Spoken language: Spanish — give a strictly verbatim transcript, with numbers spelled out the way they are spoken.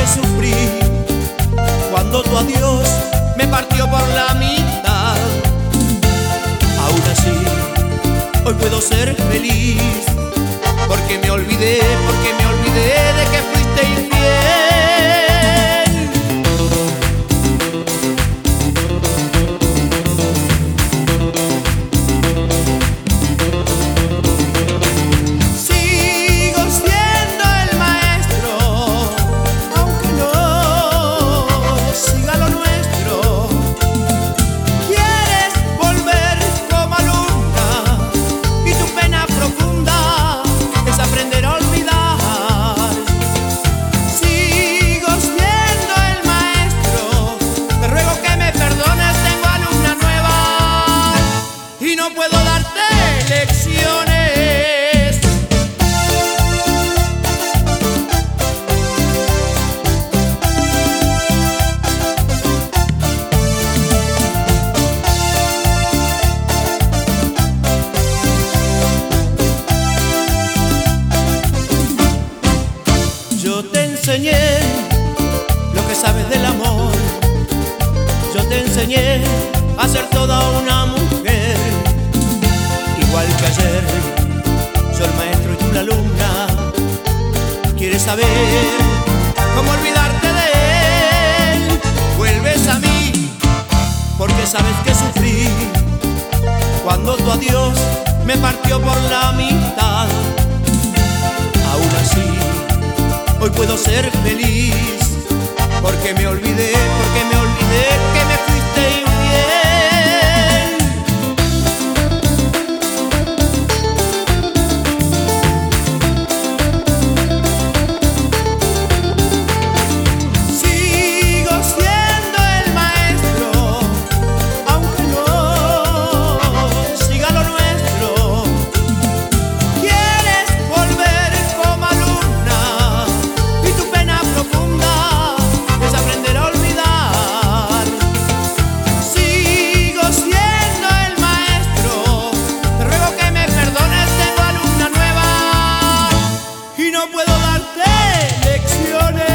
que sufrí cuando tu adiós me partió por la mitad. Aún así, hoy puedo ser feliz, porque me olvidé, porque me olvidé de que fuiste infiel. Sigo siendo el maestro, aunque no siga lo nuestro. Quieres volver como alumna y tu pena profunda es aprender a olvidar. Sigo siendo el maestro, te ruego que me perdones, tengo alumna nueva y no puedo darte lecciones. Yo te enseñé lo que sabes del amor, yo te enseñé a ser toda una mujer. Igual que ayer, soy el maestro y tú la alumna. ¿Quieres saber cómo olvidarte de él? Vuelves a mí, porque sabes que sufrí cuando tu adiós me partió por la mitad. Aún así, hoy puedo ser feliz, porque me olvidé, porque me olvidé que me fuiste infiel. Sigo siendo el maestro, aunque no siga lo nuestro. Quieres volver como alumna y tu pena profunda es aprender a olvidar. Sigo siendo el maestro, te ruego que me perdones, tengo alumna nueva y no puedo darte lecciones.